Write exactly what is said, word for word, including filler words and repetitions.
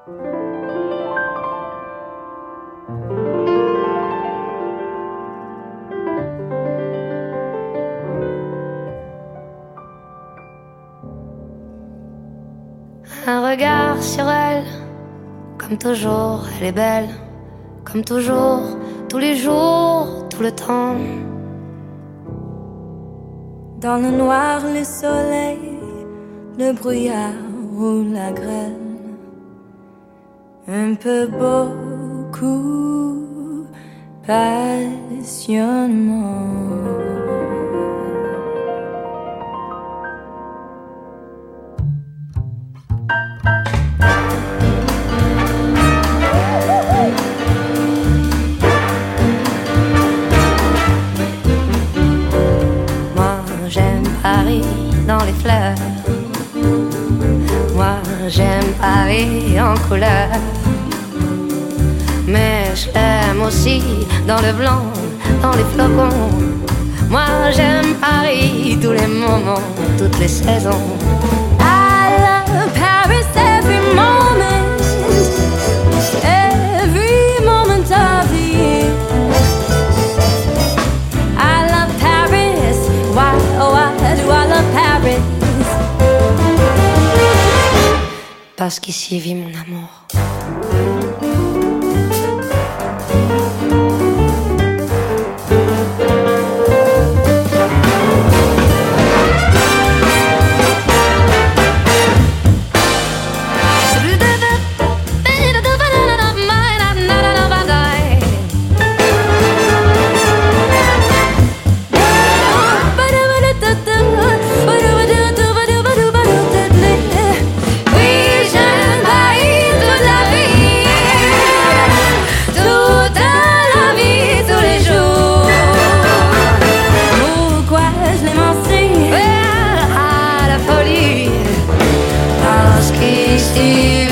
Un regard sur elle, comme toujours, elle est belle, comme toujours, tous les jours, tout le temps. Dans le noir, le soleil, le brouillard ou la grêle, un peu beaucoup, passionnément. Paris dans les fleurs, moi j'aime Paris en couleur, mais je l'aime aussi dans le blanc, dans les flocons. Moi j'aime Paris, tous les moments, toutes les saisons. I love Paris every moment, every moment of the year. I love Paris, why, oh why do I love Paris? Parce qu'ici vit mon amour. Ici